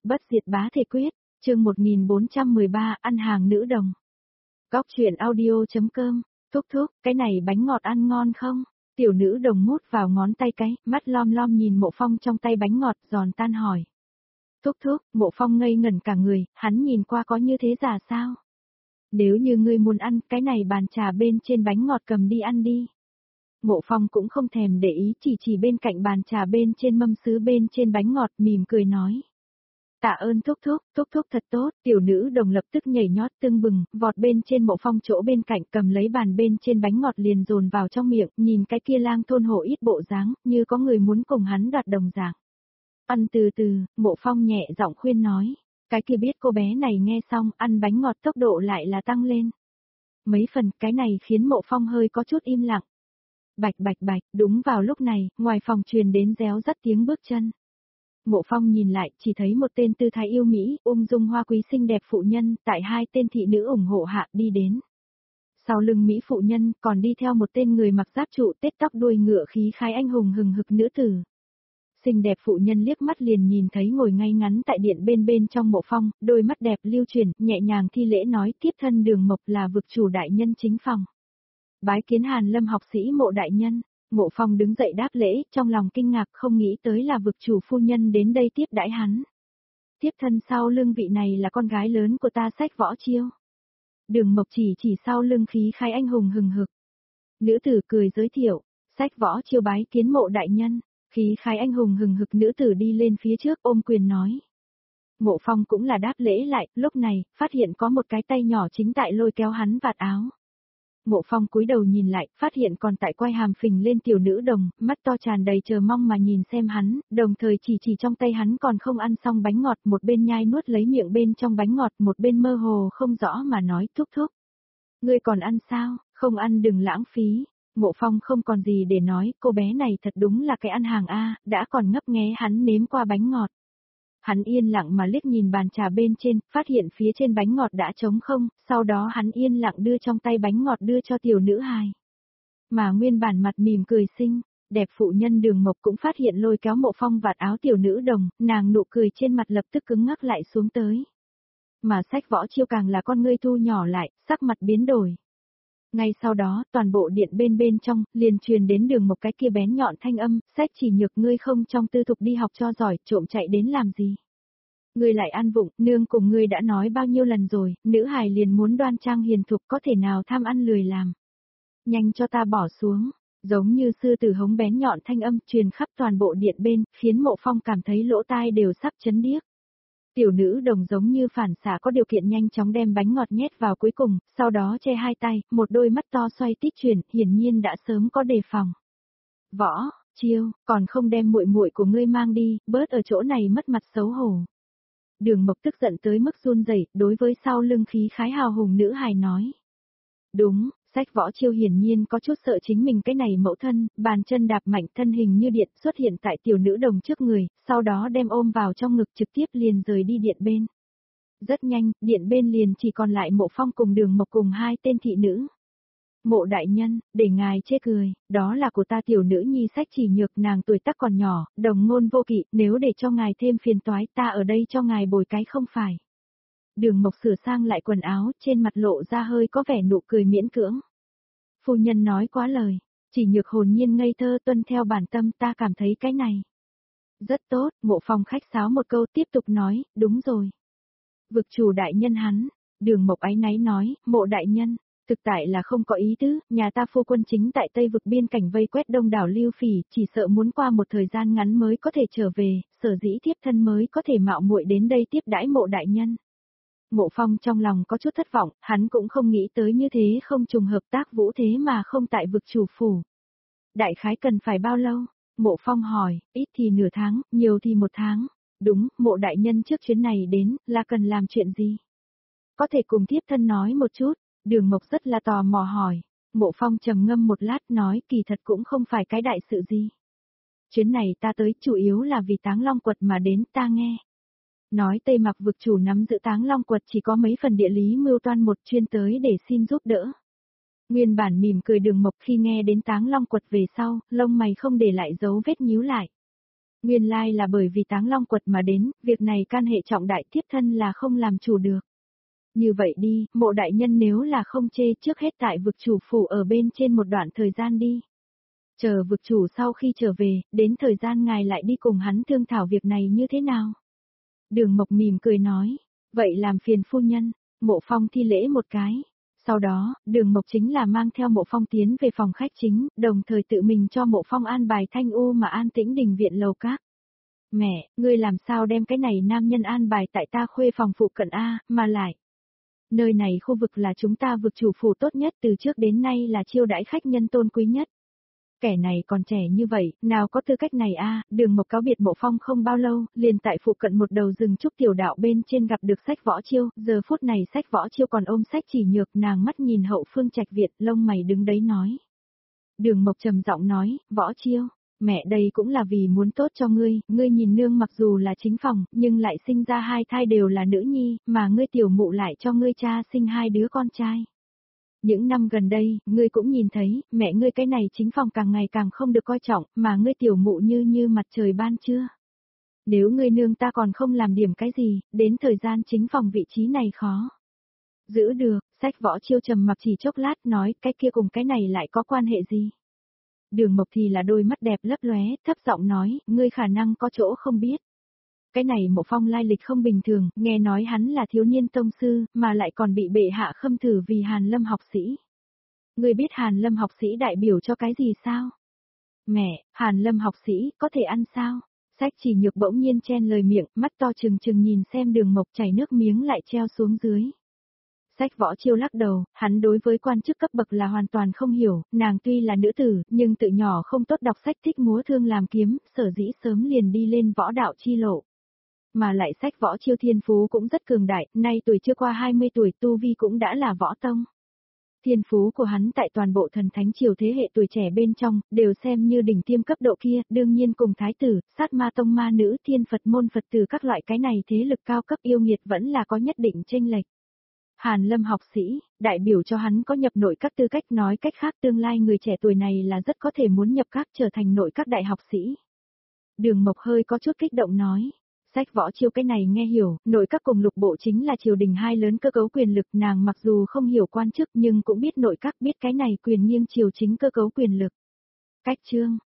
Bất diệt bá thể quyết, chương 1413, ăn hàng nữ đồng. Góc truyện audio.com, thúc thúc, cái này bánh ngọt ăn ngon không? Tiểu nữ đồng mút vào ngón tay cái, mắt lom lom nhìn Mộ Phong trong tay bánh ngọt, giòn tan hỏi. Thúc thúc, Mộ Phong ngây ngẩn cả người, hắn nhìn qua có như thế giả sao? Nếu như ngươi muốn ăn, cái này bàn trà bên trên bánh ngọt cầm đi ăn đi. Mộ Phong cũng không thèm để ý, chỉ bên cạnh bàn trà bên trên mâm sứ bên trên bánh ngọt, mỉm cười nói. Tạ ơn thúc thúc thật tốt, tiểu nữ đồng lập tức nhảy nhót tưng bừng, vọt bên trên Mộ Phong chỗ bên cạnh, cầm lấy bàn bên trên bánh ngọt liền dồn vào trong miệng, nhìn cái kia lang thôn hổ ít bộ dáng, như có người muốn cùng hắn đoạt đồng dạng. Ăn từ từ, Mộ Phong nhẹ giọng khuyên nói, cái kia biết cô bé này nghe xong, ăn bánh ngọt tốc độ lại là tăng lên. Mấy phần, cái này khiến Mộ Phong hơi có chút im lặng. Bạch, đúng vào lúc này, ngoài phòng truyền đến réo rắt tiếng bước chân. Mộ Phong nhìn lại, chỉ thấy một tên tư thái yêu mỹ, ung dung hoa quý xinh đẹp phụ nhân, tại hai tên thị nữ ủng hộ hạ đi đến. Sau lưng mỹ phụ nhân, còn đi theo một tên người mặc giáp trụ tết tóc đuôi ngựa khí khái anh hùng hừng hực nữ tử. Xinh đẹp phụ nhân liếc mắt liền nhìn thấy ngồi ngay ngắn tại điện bên trong Mộ Phong, đôi mắt đẹp lưu chuyển, nhẹ nhàng thi lễ nói tiếp thân Đường Mộc là vực chủ đại nhân chính phòng. Bái kiến Hàn Lâm học sĩ Mộ đại nhân. Mộ Phong đứng dậy đáp lễ, trong lòng kinh ngạc không nghĩ tới là vực chủ phu nhân đến đây tiếp đãi hắn. Tiếp thân sau lưng vị này là con gái lớn của ta Sách Võ Chiêu. Đường Mộc chỉ sau lưng khí khai anh hùng hừng hực. Nữ tử cười giới thiệu, Sách Võ Chiêu bái kiến Mộ đại nhân, khí khai anh hùng hừng hực nữ tử đi lên phía trước ôm quyền nói. Mộ Phong cũng là đáp lễ lại, lúc này, phát hiện có một cái tay nhỏ chính tại lôi kéo hắn vạt áo. Mộ Phong cúi đầu nhìn lại, phát hiện còn tại quay hàm phình lên tiểu nữ đồng, mắt to tràn đầy chờ mong mà nhìn xem hắn, đồng thời chỉ trong tay hắn còn không ăn xong bánh ngọt, một bên nhai nuốt lấy miệng bên trong bánh ngọt, một bên mơ hồ không rõ mà nói thúc. Ngươi còn ăn sao, không ăn đừng lãng phí. Mộ Phong không còn gì để nói, cô bé này thật đúng là cái ăn hàng A, đã còn ngấp nghé hắn nếm qua bánh ngọt. Hắn yên lặng mà liếc nhìn bàn trà bên trên, phát hiện phía trên bánh ngọt đã trống không, sau đó hắn yên lặng đưa trong tay bánh ngọt đưa cho tiểu nữ hài. Mà nguyên bản mặt mỉm cười xinh, đẹp phụ nhân Đường Mộc cũng phát hiện lôi kéo Mộ Phong vạt áo tiểu nữ đồng, nàng nụ cười trên mặt lập tức cứng ngắc lại xuống tới. Mà Sách Võ Chiêu càng là con ngươi thu nhỏ lại, sắc mặt biến đổi. Ngay sau đó, toàn bộ điện bên trong, liền truyền đến Đường Mộc cái kia bén nhọn thanh âm, Sách Chỉ Nhược ngươi không trong tư thục đi học cho giỏi, trộm chạy đến làm gì? Ngươi lại ăn vụng, nương cùng ngươi đã nói bao nhiêu lần rồi, nữ hài liền muốn đoan trang hiền thục có thể nào tham ăn lười làm. Nhanh cho ta bỏ xuống, giống như sư tử hống bén nhọn thanh âm truyền khắp toàn bộ điện bên, khiến Mộ Phong cảm thấy lỗ tai đều sắp chấn điếc. Tiểu nữ đồng giống như phản xạ có điều kiện nhanh chóng đem bánh ngọt nhét vào cuối cùng, sau đó che hai tay, một đôi mắt to xoay tít chuyển, hiển nhiên đã sớm có đề phòng. Võ Chiêu, còn không đem muội muội của ngươi mang đi, bớt ở chỗ này mất mặt xấu hổ. Đường Mộc tức giận tới mức run rẩy, đối với sau lưng khí khái hào hùng nữ hài nói. Đúng, Sách Võ Chiêu hiển nhiên có chút sợ chính mình cái này mẫu thân, bàn chân đạp mạnh thân hình như điện xuất hiện tại tiểu nữ đồng trước người, sau đó đem ôm vào trong ngực trực tiếp liền rời đi điện bên. Rất nhanh, điện bên liền chỉ còn lại Mộ Phong cùng Đường Mộc cùng hai tên thị nữ. Mộ đại nhân, để ngài chê cười, đó là của ta tiểu nữ nhi Sách Chỉ Nhược, nàng tuổi tác còn nhỏ, đồng ngôn vô kỵ, nếu để cho ngài thêm phiền toái ta ở đây cho ngài bồi cái không phải. Đường Mộc sửa sang lại quần áo, trên mặt lộ ra hơi có vẻ nụ cười miễn cưỡng. Phu nhân nói quá lời, Chỉ Nhược hồn nhiên ngây thơ tuân theo bản tâm, ta cảm thấy cái này. Rất tốt, Mộ Phong khách sáo một câu tiếp tục nói, đúng rồi. Vực chủ đại nhân hắn, Đường Mộc áy náy nói, Mộ đại nhân, thực tại là không có ý tứ, nhà ta phu quân chính tại Tây vực biên cảnh vây quét đông đảo Lưu Phỉ, chỉ sợ muốn qua một thời gian ngắn mới có thể trở về, sở dĩ thiếp thân mới có thể mạo muội đến đây tiếp đãi Mộ đại nhân. Mộ Phong trong lòng có chút thất vọng, hắn cũng không nghĩ tới như thế không trùng hợp tác vũ thế mà không tại vực chủ phủ. Đại khái cần phải bao lâu? Mộ Phong hỏi, ít thì nửa tháng, nhiều thì một tháng. Đúng, Mộ đại nhân trước chuyến này đến, là cần làm chuyện gì? Có thể cùng thiếp thân nói một chút, Đường Mộc rất là tò mò hỏi. Mộ Phong trầm ngâm một lát nói kỳ thật cũng không phải cái đại sự gì. Chuyến này ta tới chủ yếu là vì Táng Long Quật mà đến, ta nghe. Nói Tây Mặc vực chủ nắm giữ Táng Long Quật chỉ có mấy phần địa lý mưu toan một chuyên tới để xin giúp đỡ. Nguyên bản mỉm cười Đường Mộc khi nghe đến Táng Long Quật về sau, lông mày không để lại dấu vết nhíu lại. Nguyên lai là bởi vì Táng Long Quật mà đến, việc này can hệ trọng đại, thiếp thân là không làm chủ được. Như vậy đi, Mộ đại nhân nếu là không chê, trước hết tại vực chủ phủ ở bên trên một đoạn thời gian đi. Chờ vực chủ sau khi trở về, đến thời gian ngài lại đi cùng hắn thương thảo việc này như thế nào. Đường Mộc mỉm cười nói, vậy làm phiền phu nhân. Mộ Phong thi lễ một cái. Sau đó, Đường Mộc chính là mang theo Mộ Phong tiến về phòng khách chính, đồng thời tự mình cho Mộ Phong an bài thanh u mà an tĩnh đình viện lầu các. Mẹ, ngươi làm sao đem cái này nam nhân an bài tại ta khuê phòng phụ cận A, mà lại. Nơi này khu vực là chúng ta vực chủ phủ tốt nhất, từ trước đến nay là chiêu đãi khách nhân tôn quý nhất. Kẻ này còn trẻ như vậy, nào có tư cách này a? Đường Mộc cáo biệt Mộ Phong không bao lâu, liền tại phụ cận một đầu rừng trúc tiểu đạo bên trên gặp được Sách Võ Chiêu, giờ phút này Sách Võ Chiêu còn ôm Sách Chỉ Nhược, nàng mắt nhìn hậu phương trạch viện, lông mày đứng đấy nói. Đường Mộc trầm giọng nói, Võ Chiêu, mẹ đây cũng là vì muốn tốt cho ngươi, ngươi nhìn nương mặc dù là chính phòng, nhưng lại sinh ra hai thai đều là nữ nhi, mà ngươi tiểu mụ lại cho ngươi cha sinh hai đứa con trai. Những năm gần đây, ngươi cũng nhìn thấy, mẹ ngươi cái này chính phòng càng ngày càng không được coi trọng, mà ngươi tiểu mụ như mặt trời ban trưa. Nếu ngươi nương ta còn không làm điểm cái gì, đến thời gian chính phòng vị trí này khó giữ được. Sách Võ Chiêu trầm mặc chỉ chốc lát nói, cái kia cùng cái này lại có quan hệ gì? Đường Mộc thì là đôi mắt đẹp lấp lóe, thấp giọng nói, ngươi khả năng có chỗ không biết. Cái này Mộ Phong lai lịch không bình thường, nghe nói hắn là thiếu niên tông sư, mà lại còn bị bệ hạ khâm thử vì Hàn Lâm học sĩ. Ngươi biết Hàn Lâm học sĩ đại biểu cho cái gì sao? Mẹ, Hàn Lâm học sĩ, có thể ăn sao? Sách Chỉ Nhược bỗng nhiên chen lời miệng, mắt to trừng trừng nhìn xem Đường Mộc, chảy nước miếng lại treo xuống dưới. Sách Võ Chiêu lắc đầu, hắn đối với quan chức cấp bậc là hoàn toàn không hiểu, nàng tuy là nữ tử, nhưng tự nhỏ không tốt đọc sách, thích múa thương làm kiếm, sở dĩ sớm liền đi lên võ đạo chi lộ. Mà lại Sách Võ Chiêu thiên phú cũng rất cường đại, nay tuổi chưa qua 20 tuổi tu vi cũng đã là võ tông. Thiên phú của hắn tại toàn bộ thần thánh triều thế hệ tuổi trẻ bên trong, đều xem như đỉnh tiêm cấp độ kia, đương nhiên cùng thái tử, sát ma tông ma nữ, thiên Phật môn Phật tử các loại cái này thế lực cao cấp yêu nghiệt vẫn là có nhất định chênh lệch. Hàn Lâm học sĩ, đại biểu cho hắn có nhập nội các tư cách, nói cách khác tương lai người trẻ tuổi này là rất có thể muốn nhập các trở thành nội các đại học sĩ. Đường Mộc hơi có chút kích động nói. Sách Võ Chiêu cái này nghe hiểu, nội các cùng lục bộ chính là triều đình hai lớn cơ cấu quyền lực, nàng mặc dù không hiểu quan chức nhưng cũng biết nội các, biết cái này quyền nghiêng triều chính cơ cấu quyền lực. Cách chương,